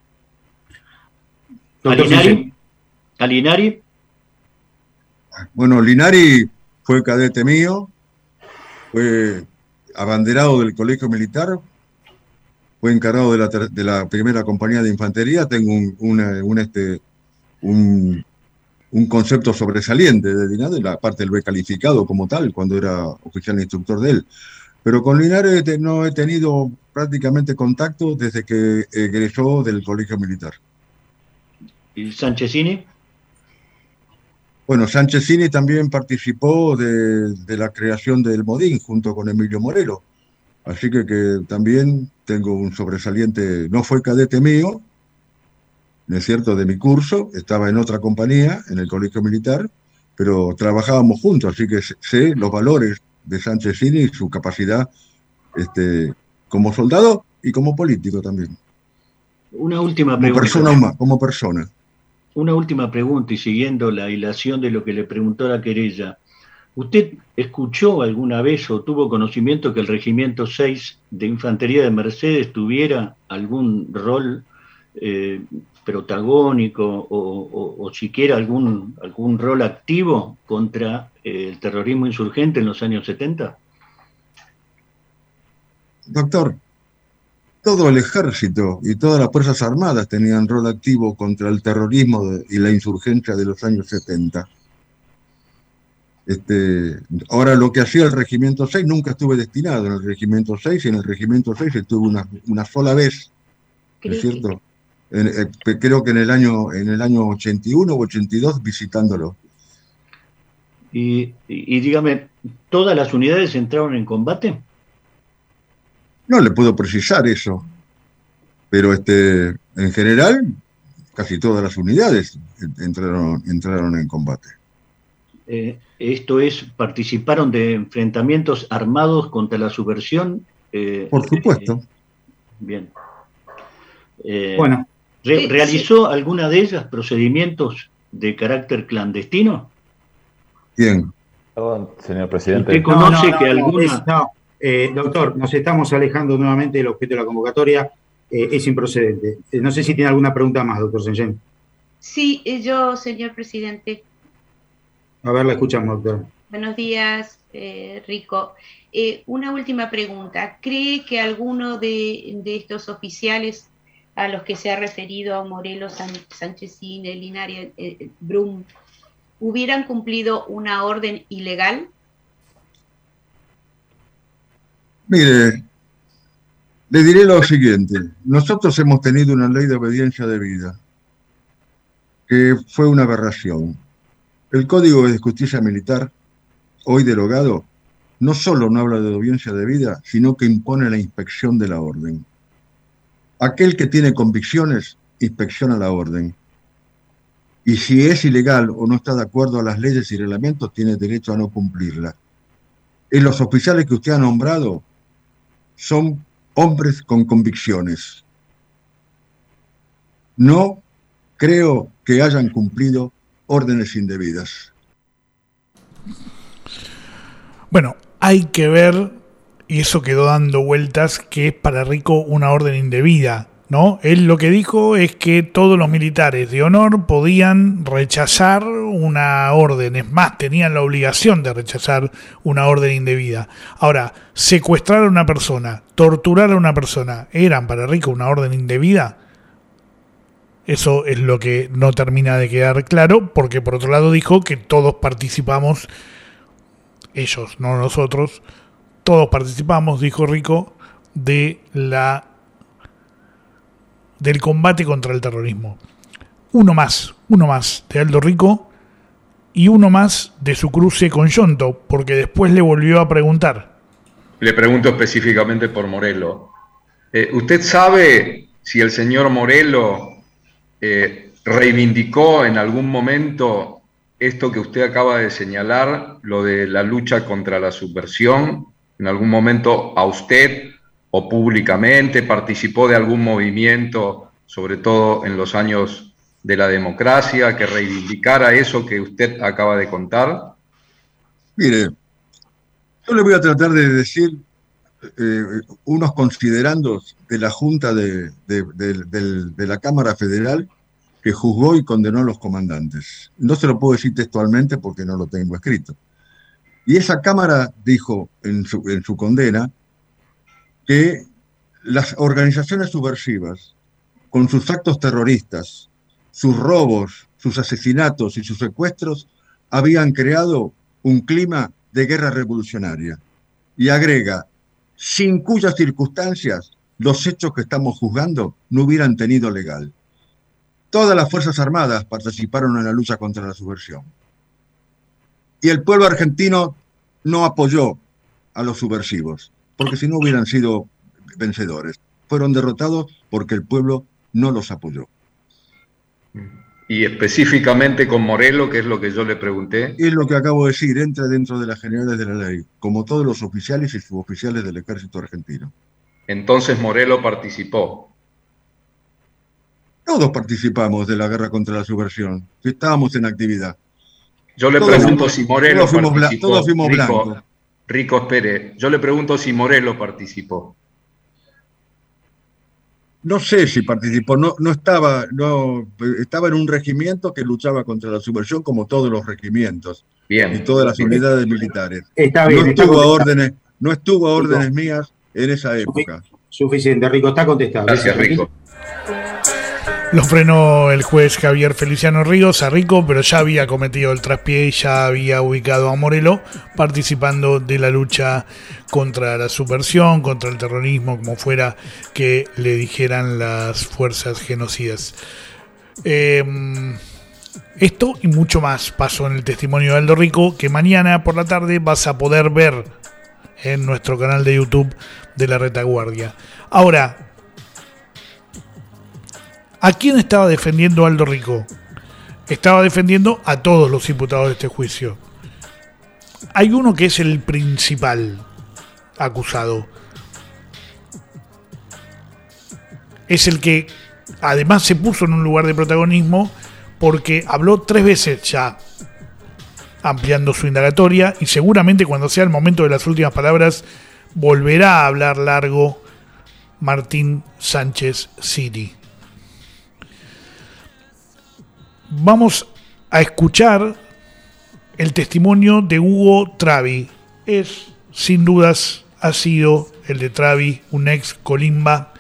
Speaker 7: ¿A Linari? ¿A Linari?
Speaker 8: Bueno, Linari fue cadete mío, fue abanderado del colegio militar, fue encargado de la, de la primera compañía de infantería. Tengo un, una, un, este, un, un concepto sobresaliente de Linari, la parte del B calificado como tal, cuando era oficial instructor de él. Pero con Linari no he tenido prácticamente contacto desde que egresó del colegio militar.
Speaker 7: ¿Y Sanchezini?
Speaker 8: Bueno, Sanchezini también participó de, de la creación del Modín junto con Emilio Morelo. Así que, que también tengo un sobresaliente, no fue cadete mío, ¿no es cierto?, de mi curso, estaba en otra compañía, en el colegio militar, pero trabajábamos juntos, así que sé los valores de Sanchezini y su capacidad este, como soldado y como político también.
Speaker 7: Una última
Speaker 8: como
Speaker 7: pregunta.
Speaker 8: Persona humana, como persona.
Speaker 7: Una última pregunta, y siguiendo la hilación de lo que le preguntó la querella. ¿Usted escuchó alguna vez o tuvo conocimiento que el Regimiento seis de Infantería de Mercedes tuviera algún rol eh, protagónico o, o, o siquiera algún, algún rol activo contra eh, el terrorismo insurgente en los años setenta?
Speaker 8: Doctor, todo el ejército y todas las fuerzas armadas tenían rol activo contra el terrorismo de, y la insurgencia de los años setenta. Este, ahora, lo que hacía el Regimiento seis, nunca estuve destinado en el Regimiento seis, y en el Regimiento seis estuve una, una sola vez, ¿no es cierto? En, eh, creo que en el año en el año ochenta y uno o ochenta y dos visitándolo.
Speaker 7: Y, y, y dígame, ¿todas las unidades entraron en combate?
Speaker 8: No le puedo precisar eso, pero este, en general casi todas las unidades entraron, entraron en combate.
Speaker 7: Eh, esto es, ¿participaron de enfrentamientos armados contra la subversión? Eh,
Speaker 8: Por supuesto.
Speaker 7: Eh, bien. Eh,
Speaker 9: bueno.
Speaker 7: Re, ¿Realizó alguna de ellas procedimientos de carácter clandestino?
Speaker 8: Bien.
Speaker 11: Perdón, señor presidente.
Speaker 7: ¿Usted conoce
Speaker 9: no, no,
Speaker 7: que
Speaker 9: no,
Speaker 7: alguna...
Speaker 9: Es, no. Eh, doctor, nos estamos alejando nuevamente del objeto de la convocatoria. Eh, es improcedente. Eh, no sé si tiene alguna pregunta más, doctor Sengen.
Speaker 12: Sí, yo, señor presidente.
Speaker 9: A ver, la escuchamos, doctor.
Speaker 12: Buenos días, eh, Rico. Eh, una última pregunta. ¿Cree que alguno de, de estos oficiales a los que se ha referido, Morelos, San, Sanchezini, Linari, eh, Brum, hubieran cumplido una orden ilegal?
Speaker 8: Mire, le diré lo siguiente. Nosotros hemos tenido una ley de obediencia debida, que fue una aberración. El Código de Justicia Militar, hoy derogado, no solo no habla de obediencia debida, sino que impone la inspección de la orden. Aquel que tiene convicciones, inspecciona la orden. Y si es ilegal o no está de acuerdo a las leyes y reglamentos, tiene derecho a no cumplirla. Y los oficiales que usted ha nombrado son hombres con convicciones. No creo que hayan cumplido órdenes indebidas.
Speaker 2: Bueno, hay que ver, y eso quedó dando vueltas, que es para Rico una orden indebida, ¿no? Él lo que dijo es que todos los militares de honor podían rechazar una orden, es más, tenían la obligación de rechazar una orden indebida. Ahora, secuestrar a una persona, torturar a una persona, ¿eran para Rico una orden indebida? Eso es lo que no termina de quedar claro, porque por otro lado dijo que todos participamos, ellos, no nosotros, todos participamos, dijo Rico, de la del combate contra el terrorismo. Uno más, uno más de Aldo Rico y uno más de su cruce con Yonto, porque después le volvió a preguntar.
Speaker 10: Le pregunto específicamente por Morelo. Eh, ¿Usted sabe si el señor Morelo eh, reivindicó en algún momento esto que usted acaba de señalar, lo de la lucha contra la subversión? ¿En algún momento a usted o públicamente participó de algún movimiento sobre todo en los años de la democracia, que reivindicara eso que usted acaba de contar?
Speaker 8: Mire, yo le voy a tratar de decir eh, unos considerandos de la Junta de, de, de, de, de la Cámara Federal que juzgó y condenó a los comandantes. No se lo puedo decir textualmente porque no lo tengo escrito. Y esa Cámara dijo en su, en su condena que las organizaciones subversivas, con sus actos terroristas, sus robos, sus asesinatos y sus secuestros, habían creado un clima de guerra revolucionaria. Y agrega, sin cuyas circunstancias los hechos que estamos juzgando no hubieran tenido legal. Todas las Fuerzas Armadas participaron en la lucha contra la subversión. Y el pueblo argentino no apoyó a los subversivos, porque si no hubieran sido vencedores. Fueron derrotados porque el pueblo no los apoyó.
Speaker 10: Y específicamente con Morelo, que es lo que yo le pregunté.
Speaker 8: Es lo que acabo de decir, entra dentro de las generales de la ley, como todos los oficiales y suboficiales del ejército argentino.
Speaker 10: Entonces Morelo participó.
Speaker 8: Todos participamos de la guerra contra la subversión, estábamos en actividad.
Speaker 10: Yo le
Speaker 8: todos
Speaker 10: pregunto
Speaker 8: fuimos,
Speaker 10: si Morelo
Speaker 8: todos fuimos
Speaker 10: participó.
Speaker 8: Todos fuimos
Speaker 10: Rico,
Speaker 8: blancos.
Speaker 10: Rico, espere. Yo le pregunto si Morelo participó.
Speaker 8: No sé si participó, no, no estaba, no, estaba en un regimiento que luchaba contra la subversión como todos los regimientos.
Speaker 10: Bien.
Speaker 8: Y todas las unidades militares.
Speaker 9: Está bien.
Speaker 8: No
Speaker 9: está
Speaker 8: estuvo a
Speaker 9: contestado.
Speaker 8: órdenes, no estuvo a órdenes
Speaker 9: Rico.
Speaker 8: mías en esa época.
Speaker 9: Suficiente, Rico, está contestado.
Speaker 10: Gracias, Rico.
Speaker 2: Lo frenó el juez Javier Feliciano Ríos a Rico, pero ya había cometido el traspié y ya había ubicado a Morelo participando de la lucha contra la subversión, contra el terrorismo, como fuera que le dijeran las fuerzas genocidas. Eh, esto y mucho más pasó en el testimonio de Aldo Rico, que mañana por la tarde vas a poder ver en nuestro canal de YouTube de La Retaguardia. Ahora, ¿a quién estaba defendiendo Aldo Rico? Estaba defendiendo a todos los imputados de este juicio. Hay uno que es el principal acusado. Es el que además se puso en un lugar de protagonismo porque habló tres veces ya, ampliando su indagatoria, y seguramente cuando sea el momento de las últimas palabras volverá a hablar largo Martín Sánchez Siri. Vamos a escuchar el testimonio de Hugo Travi. Es, sin dudas, ha sido el de Travi, un ex Colimba,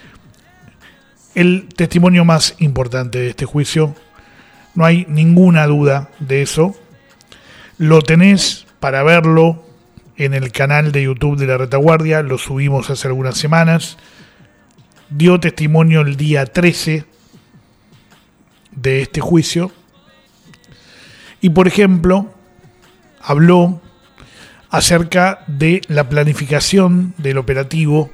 Speaker 2: el testimonio más importante de este juicio. No hay ninguna duda de eso. Lo tenés para verlo en el canal de YouTube de La Retaguardia, lo subimos hace algunas semanas. Dio testimonio el día trece de este juicio y, por ejemplo, habló acerca de la planificación del operativo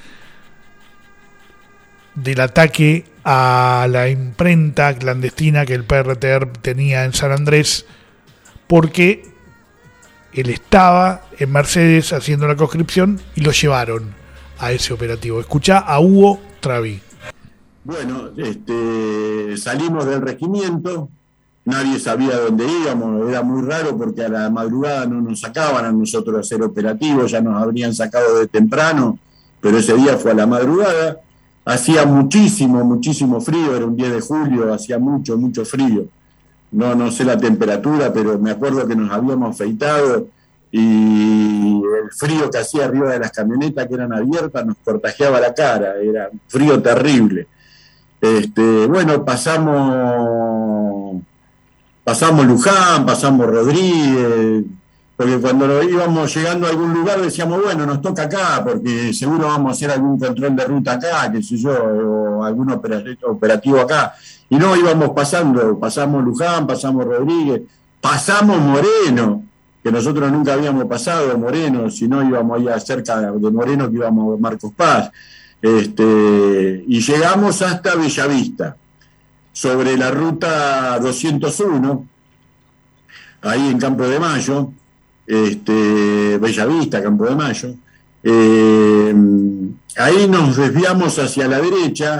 Speaker 2: del ataque a la imprenta clandestina que el P R T E R tenía en San Andrés, porque él estaba en Mercedes haciendo la conscripción y lo llevaron a ese operativo. Escuchá a Hugo Travi.
Speaker 13: Bueno, este, salimos del regimiento, nadie sabía dónde íbamos, era muy raro porque a la madrugada no nos sacaban a nosotros a hacer operativos, ya nos habrían sacado de temprano, pero ese día fue a la madrugada, hacía muchísimo, muchísimo frío, era un diez de julio, hacía mucho, mucho frío, no, no sé la temperatura, pero me acuerdo que nos habíamos afeitado y el frío que hacía arriba de las camionetas que eran abiertas nos cortajeaba la cara, era un frío terrible. Este, bueno, pasamos pasamos Luján, pasamos Rodríguez, porque cuando íbamos llegando a algún lugar decíamos, bueno, nos toca acá, porque seguro vamos a hacer algún control de ruta acá, qué sé yo, o algún operativo acá. Y no, íbamos pasando, pasamos Luján, pasamos Rodríguez, pasamos Moreno, que nosotros nunca habíamos pasado Moreno, si no íbamos allá cerca de Moreno, que íbamos a Marcos Paz. Este, y llegamos hasta Bellavista, sobre la ruta doscientos uno, ahí en Campo de Mayo, este, Bellavista, Campo de Mayo. Eh, ahí nos desviamos hacia la derecha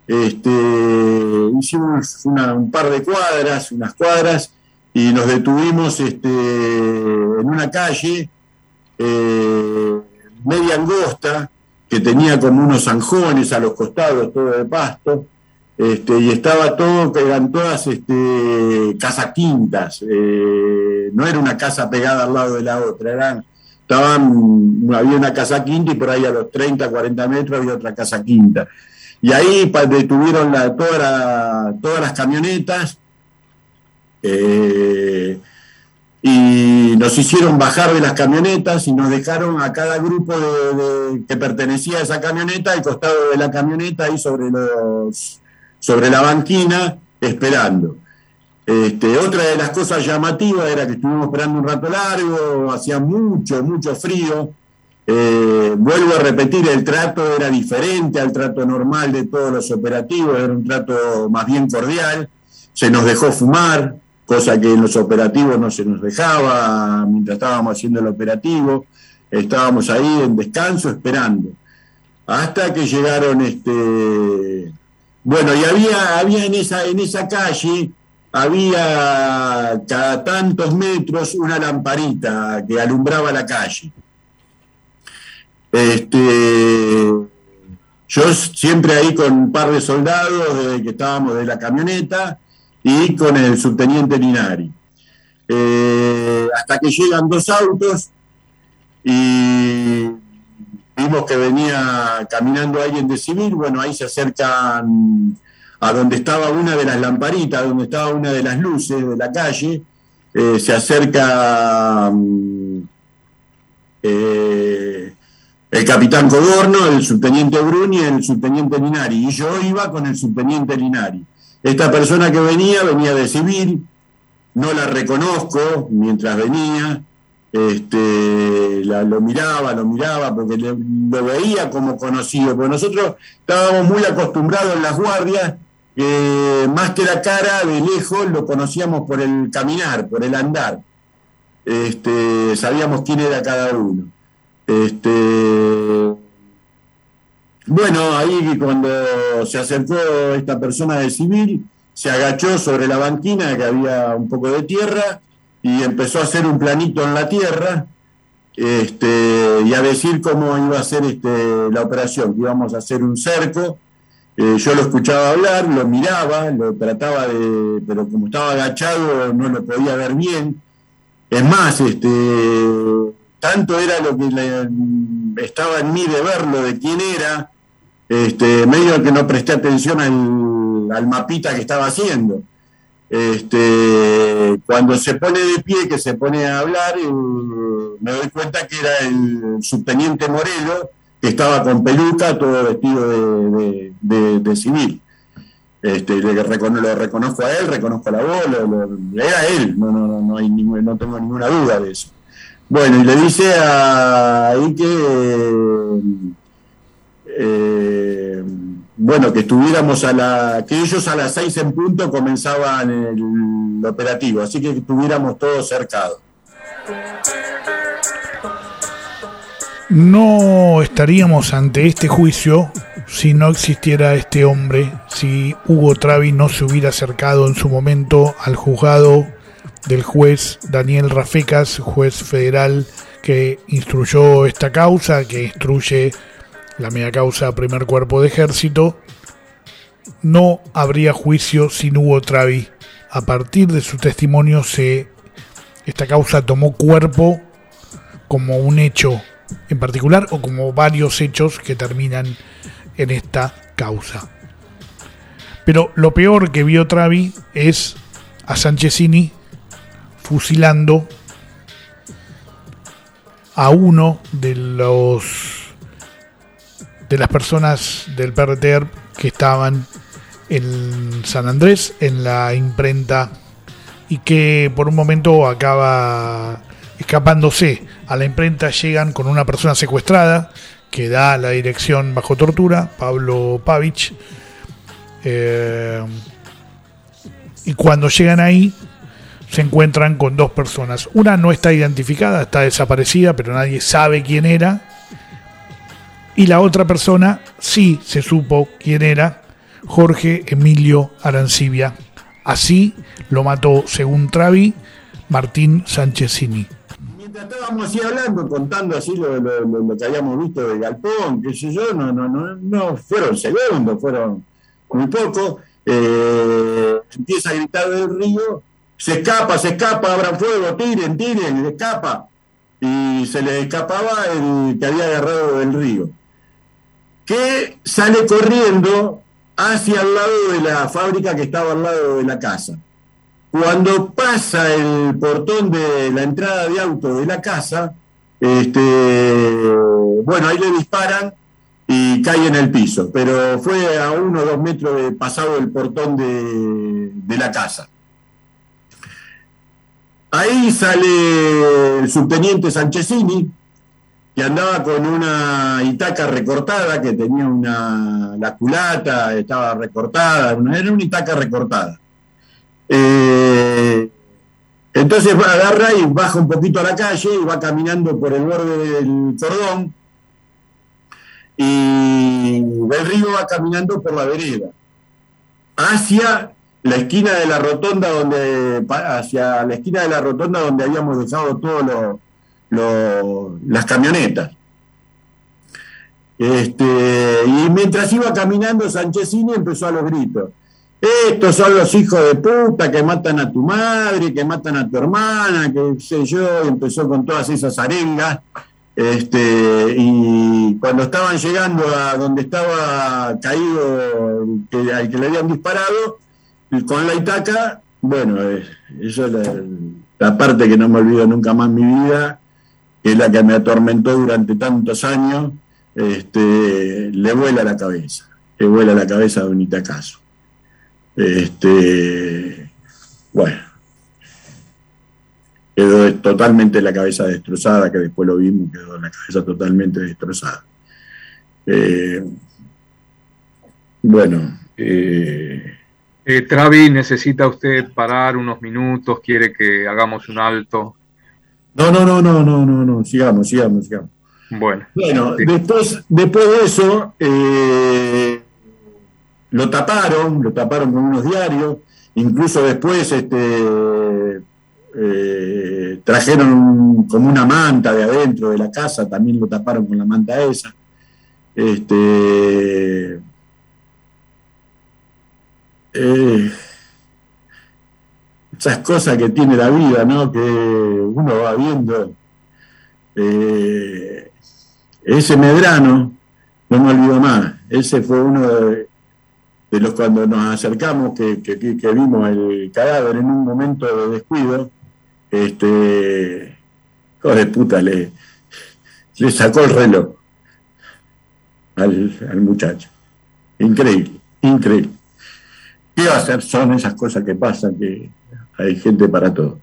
Speaker 13: este, hicimos una, un par de cuadras, unas cuadras, y nos detuvimos este, en una calle eh, media angosta, que tenía como unos zanjones a los costados, todo de pasto, este, y estaba todo, que eran todas este, casas quintas, eh, no era una casa pegada al lado de la otra, eran, estaban, había una casa quinta y por ahí a los treinta, cuarenta metros había otra casa quinta. Y ahí detuvieron la, toda la, todas las camionetas, eh, y nos hicieron bajar de las camionetas y nos dejaron a cada grupo de, de, que pertenecía a esa camioneta al costado de la camioneta ahí sobre, los, sobre la banquina esperando. Este, otra de las cosas llamativas era que estuvimos esperando un rato largo, hacía mucho, mucho frío. Eh, vuelvo a repetir, el trato era diferente al trato normal de todos los operativos, era un trato más bien cordial. Se nos dejó fumar, cosa que en los operativos no se nos dejaba mientras estábamos haciendo el operativo. Estábamos ahí en descanso esperando hasta que llegaron este bueno y había había en esa en esa calle había cada tantos metros una lamparita que alumbraba la calle. Este yo siempre ahí con un par de soldados desde que estábamos de la camioneta y con el subteniente Linari. Eh, hasta que llegan dos autos y vimos que venía caminando alguien de civil. Bueno, ahí se acercan a donde estaba una de las lamparitas, donde estaba una de las luces de la calle. Eh, se acerca eh, el capitán Codorno, el subteniente Bruni y el subteniente Linari. Y yo iba con el subteniente Linari. Esta persona que venía, venía de civil, no la reconozco mientras venía, este, la, lo miraba, lo miraba, porque le, lo veía como conocido, porque nosotros estábamos muy acostumbrados en las guardias, que más que la cara, de lejos lo conocíamos por el caminar, por el andar, este, sabíamos quién era cada uno. Este, Bueno, ahí cuando se acercó esta persona de civil, se agachó sobre la banquina, que había un poco de tierra, y empezó a hacer un planito en la tierra, este, y a decir cómo iba a ser este, la operación, que íbamos a hacer un cerco. Eh, yo lo escuchaba hablar, lo miraba, lo trataba de... pero como estaba agachado no lo podía ver bien. Es más, este, tanto era lo que le, estaba en mí de verlo, de quién era, Este, medio que no presté atención al, al mapita que estaba haciendo. Este, cuando se pone de pie, que se pone a hablar, eh, me doy cuenta que era el subteniente Morelo, que estaba con peluca, todo vestido de, de, de, de civil. Este, le recono, lo reconozco a él, reconozco la voz, lo, lo, era él, no, no, no, no, hay ningún, no tengo ninguna duda de eso. Bueno, y le dice a ahí que... Eh, bueno, que estuviéramos a la, que ellos a las seis en punto comenzaban el operativo, así que estuviéramos todos cercados.
Speaker 2: No estaríamos ante este juicio si no existiera este hombre, si Hugo Travi no se hubiera acercado en su momento al juzgado del juez Daniel Rafecas, juez federal que instruyó esta causa, que instruye la mega causa Primer Cuerpo de Ejército. No habría juicio sin Hugo Travi. A partir de su testimonio, se, esta causa tomó cuerpo como un hecho en particular o como varios hechos que terminan en esta causa. Pero lo peor que vio Travi es a Sanchezini fusilando a uno de los de las personas del P R T E R que estaban en San Andrés, en la imprenta, y que por un momento acaba escapándose. A la imprenta llegan con una persona secuestrada que da la dirección bajo tortura, Pablo Pavich, eh, y cuando llegan ahí se encuentran con dos personas. Una no está identificada, está desaparecida, pero nadie sabe quién era. Y la otra persona sí se supo quién era, Jorge Emilio Arancibia. Así lo mató, según Travi, Martín Sanchezini.
Speaker 13: Mientras estábamos así hablando, contando así lo, lo, lo, lo que habíamos visto de Galpón, qué sé yo, no, no, no, no fueron segundos, fueron muy poco. Eh, empieza a gritar del río, se escapa, se escapa, abran fuego, tiren, tiren, le escapa. Y se le escapaba el que había agarrado del río, que sale corriendo hacia el lado de la fábrica que estaba al lado de la casa. Cuando pasa el portón de la entrada de auto de la casa, este, bueno, ahí le disparan y cae en el piso, pero fue a uno o dos metros de pasado el portón de, de la casa. Ahí sale el subteniente Sanchezini, que andaba con una itaca recortada, que tenía una, la culata estaba recortada, una, era una itaca recortada. Eh, entonces va, agarra y baja un poquito a la calle y va caminando por el borde del cordón, y del río va caminando por la vereda hacia la esquina de la rotonda donde hacia la esquina de la rotonda donde habíamos dejado todos los, los las camionetas. Este, y mientras iba caminando, Sanchezini empezó a los gritos: estos son los hijos de puta que matan a tu madre, que matan a tu hermana, que sé yo, y empezó con todas esas arengas. Este, y cuando estaban llegando a donde estaba caído el que, al que le habían disparado, con la itaca, bueno, eso es la, la parte que no me olvido nunca más en mi vida, que es la que me atormentó durante tantos años. Este, le vuela la cabeza, le vuela la cabeza de un itacazo. Este, bueno, quedó totalmente la cabeza destrozada, que después lo vimos, quedó la cabeza totalmente destrozada. Eh, bueno, eh,
Speaker 10: eh, Travi, ¿necesita usted parar unos minutos? ¿Quiere que hagamos un alto?
Speaker 13: No, no, no, no, no, no, no, sigamos, sigamos, sigamos.
Speaker 10: Bueno,
Speaker 13: bueno
Speaker 10: sí.
Speaker 13: después, después de eso, eh, lo taparon, lo taparon con unos diarios, incluso después este, eh, trajeron como una manta de adentro de la casa, también lo taparon con la manta esa. Este, eh, esas cosas que tiene la vida, ¿no? Que uno va viendo. Eh, ese Medrano, no me olvido más, ese fue uno de, de los cuando nos acercamos, que, que, que vimos el cadáver en un momento de descuido, este, hijo de puta, le, le sacó el reloj al, al muchacho. Increíble, increíble. ¿Qué va a hacer? Son esas cosas que pasan, que hay gente para todo.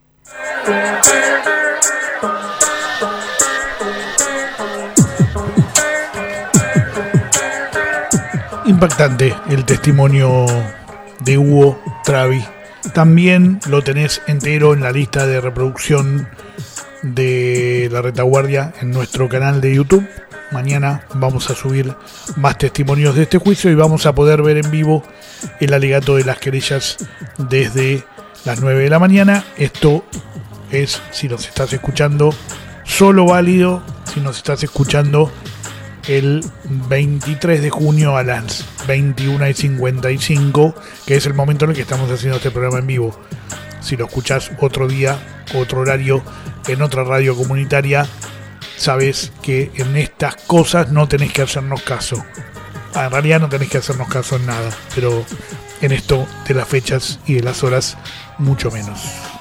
Speaker 2: Impactante el testimonio de Hugo Travi. También lo tenés entero en la lista de reproducción de La Retaguardia en nuestro canal de YouTube. Mañana vamos a subir más testimonios de este juicio y vamos a poder ver en vivo el alegato de las querellas desde las nueve de la mañana. Esto es, si nos estás escuchando, solo válido si nos estás escuchando el veintitrés de junio a las veintiuna y cincuenta y cinco, que es el momento en el que estamos haciendo este programa en vivo. Si lo escuchás otro día, otro horario, en otra radio comunitaria, sabes que en estas cosas no tenés que hacernos caso. Ah, en realidad no tenés que hacernos caso en nada, pero en esto de las fechas y de las horas, mucho menos.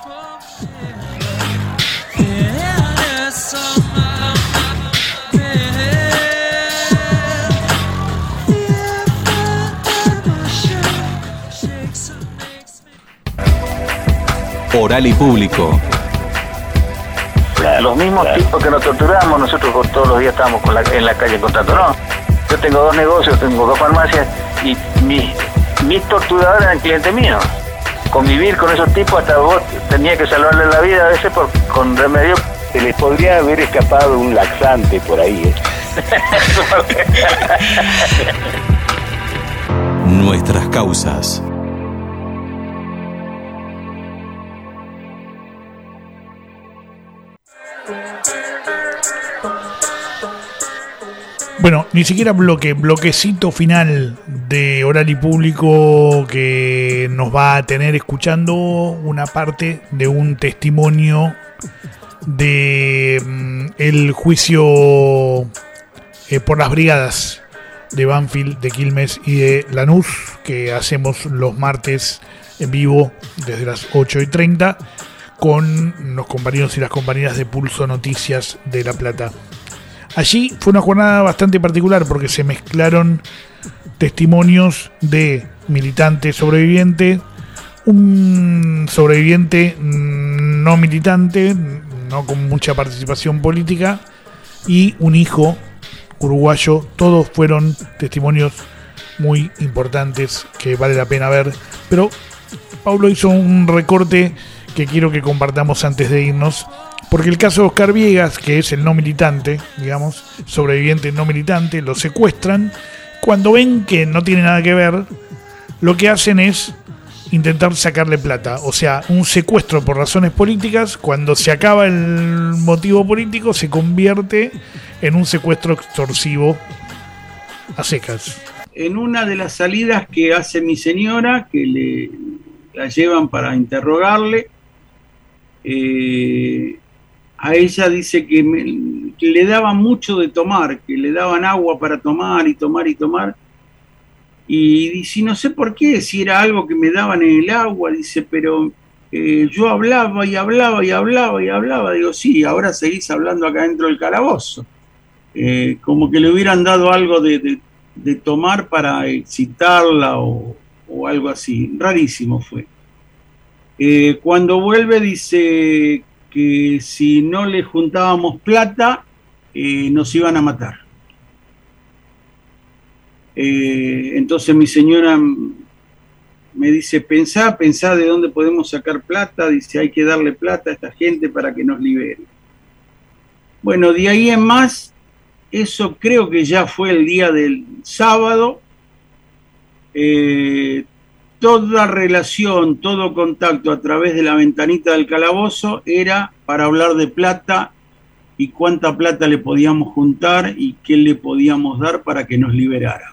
Speaker 1: Oral y Público.
Speaker 14: Los mismos tipos que nos torturamos, nosotros todos los días estamos con la, en la calle contando, no. Yo tengo dos negocios, tengo dos farmacias y mis, mis torturadores eran clientes míos. Convivir con esos tipos, hasta vos tenía que salvarle la vida a veces por, con remedio.
Speaker 15: Se les podría haber escapado un laxante por ahí, ¿eh?
Speaker 1: Nuestras causas.
Speaker 2: Bueno, ni siquiera bloque, bloquecito final de Oral y Público que nos va a tener escuchando una parte de un testimonio de mm, el juicio eh, por las brigadas de Banfield, de Quilmes y de Lanús, que hacemos los martes en vivo desde las ocho y treinta con los compañeros y las compañeras de Pulso Noticias de La Plata. Allí fue una jornada bastante particular porque se mezclaron testimonios de militante sobreviviente, un sobreviviente no militante, no con mucha participación política, y un hijo uruguayo. Todos fueron testimonios muy importantes que vale la pena ver, pero Paulo hizo un recorte que quiero que compartamos antes de irnos, porque el caso de Oscar Viegas, que es el no militante, digamos, sobreviviente no militante, lo secuestran. Cuando ven que no tiene nada que ver, lo que hacen es intentar sacarle plata. O sea, un secuestro por razones políticas, cuando se acaba el motivo político, se convierte en un secuestro extorsivo a secas.
Speaker 16: En una de las salidas que hace mi señora, que le la llevan para interrogarle, eh, a ella dice que, me, que le daban mucho de tomar, que le daban agua para tomar y tomar y tomar. Y dice, no sé por qué, si era algo que me daban en el agua, dice, pero eh, yo hablaba y hablaba y hablaba y hablaba. Digo, sí, ahora seguís hablando acá dentro del calabozo. Eh, como que le hubieran dado algo de, de, de tomar para excitarla o, o algo así. Rarísimo fue. Eh, cuando vuelve dice que si no le juntábamos plata, eh, nos iban a matar. Eh, entonces mi señora me dice, pensá, pensá de dónde podemos sacar plata, dice, hay que darle plata a esta gente para que nos libere. Bueno, de ahí en más, eso creo que ya fue el día del sábado, eh, toda relación, todo contacto a través de la ventanita del calabozo era para hablar de plata y cuánta plata le podíamos juntar y qué le podíamos dar para que nos liberara.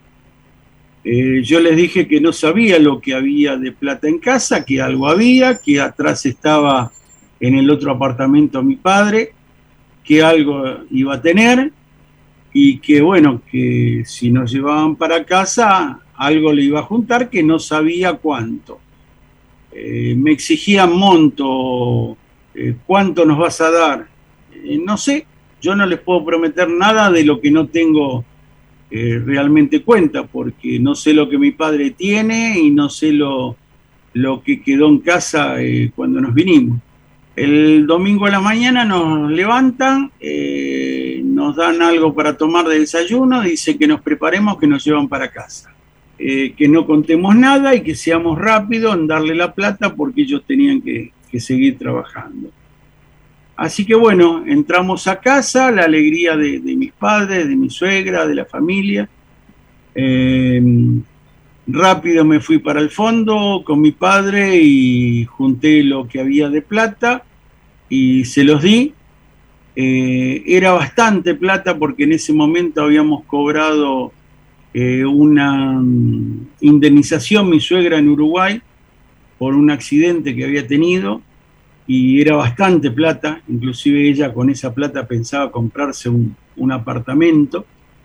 Speaker 16: Eh, yo les dije que no sabía lo que había de plata en casa, que algo había, que atrás estaba en el otro apartamento mi padre, que algo iba a tener y que bueno, que si nos llevaban para casa algo le iba a juntar, que no sabía cuánto. Eh, me exigían monto, eh, ¿cuánto nos vas a dar? Eh, no sé, yo no les puedo prometer nada de lo que no tengo eh, realmente cuenta, porque no sé lo que mi padre tiene y no sé lo, lo que quedó en casa eh, cuando nos vinimos. El domingo a la mañana nos levantan, eh, nos dan algo para tomar de desayuno, dice que nos preparemos, que nos llevan para casa. Eh, que no contemos nada y que seamos rápidos en darle la plata porque ellos tenían que, que seguir trabajando. Así que bueno, entramos a casa, la alegría de, de mis padres, de mi suegra, de la familia. Eh, rápido me fui para el fondo con mi padre y junté lo que había de plata y se los di. Eh, era bastante plata porque en ese momento habíamos cobrado Eh, una um, indemnización mi suegra en Uruguay por un accidente que había tenido y era bastante plata, inclusive ella con esa plata pensaba comprarse un, un apartamento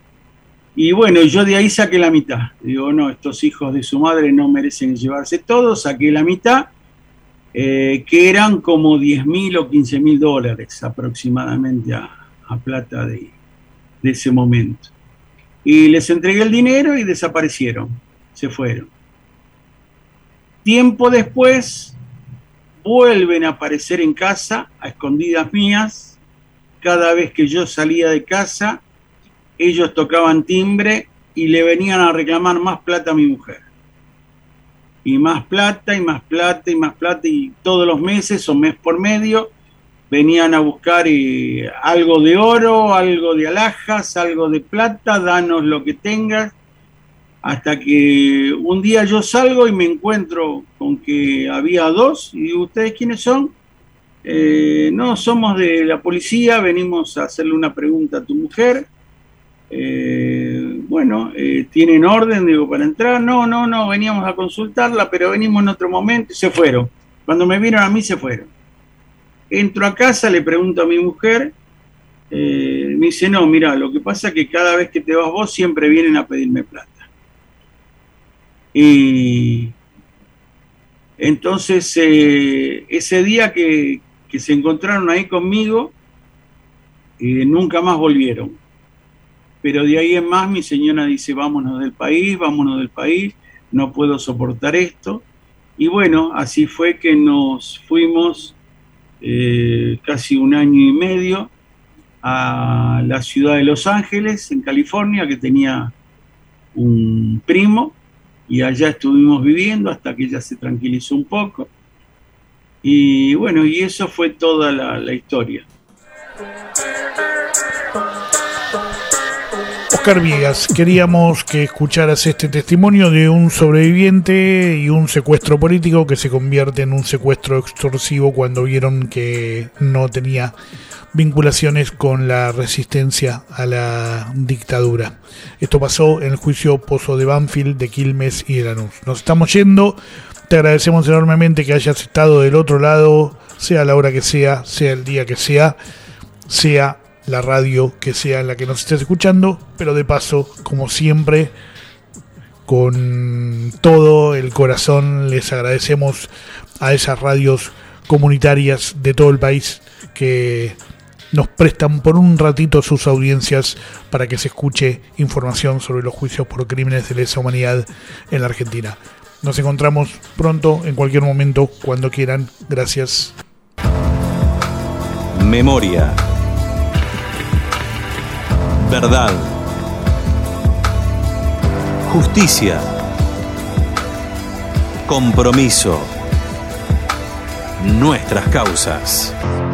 Speaker 16: y bueno, yo de ahí saqué la mitad, digo no, estos hijos de su madre no merecen llevarse todo, saqué la mitad, eh, que eran como diez mil o quince mil dólares aproximadamente a, a plata de, de ese momento. Y les entregué el dinero y desaparecieron, se fueron. Tiempo después, vuelven a aparecer en casa, a escondidas mías. Cada vez que yo salía de casa, ellos tocaban timbre y le venían a reclamar más plata a mi mujer. Y más plata, y más plata, y más plata, y todos los meses o mes por medio, venían a buscar eh, algo de oro, algo de alhajas, algo de plata, danos lo que tengas. hasta que un día yo salgo y me encuentro con que había dos, y digo, ¿ustedes quiénes son? Eh, no, somos de la policía, venimos a hacerle una pregunta a tu mujer. Eh, bueno, eh, ¿tienen orden, digo, para entrar? No, no, no, veníamos a consultarla, pero venimos en otro momento, y se fueron. Cuando me vieron a mí, se fueron. Entro a casa, le pregunto a mi mujer, eh, me dice, no, mira, lo que pasa es que cada vez que te vas vos, siempre vienen a pedirme plata. Y entonces, eh, ese día que, que se encontraron ahí conmigo, eh, nunca más volvieron. Pero de ahí en más mi señora dice, vámonos del país, vámonos del país, no puedo soportar esto. Y bueno, así fue que nos fuimos eh, casi un año y medio a la ciudad de Los Ángeles, en California, que tenía un primo, y allá estuvimos viviendo hasta que ella se tranquilizó un poco. Y bueno, y eso fue toda la, la historia.
Speaker 2: Oscar Viegas, queríamos que escucharas este testimonio de un sobreviviente y un secuestro político que se convierte en un secuestro extorsivo cuando vieron que no tenía vinculaciones con la resistencia a la dictadura. Esto pasó en el juicio Pozo de Banfield, de Quilmes y de Lanús. Nos estamos yendo, te agradecemos enormemente que hayas estado del otro lado, sea la hora que sea, sea el día que sea, sea la radio que sea en la que nos estés escuchando, pero de paso, como siempre, con todo el corazón les agradecemos a esas radios comunitarias de todo el país que nos prestan por un ratito sus audiencias para que se escuche información sobre los juicios por crímenes de lesa humanidad en la Argentina. Nos encontramos pronto, en cualquier momento, cuando quieran. Gracias.
Speaker 1: Memoria. Verdad. Justicia. Compromiso. Nuestras causas.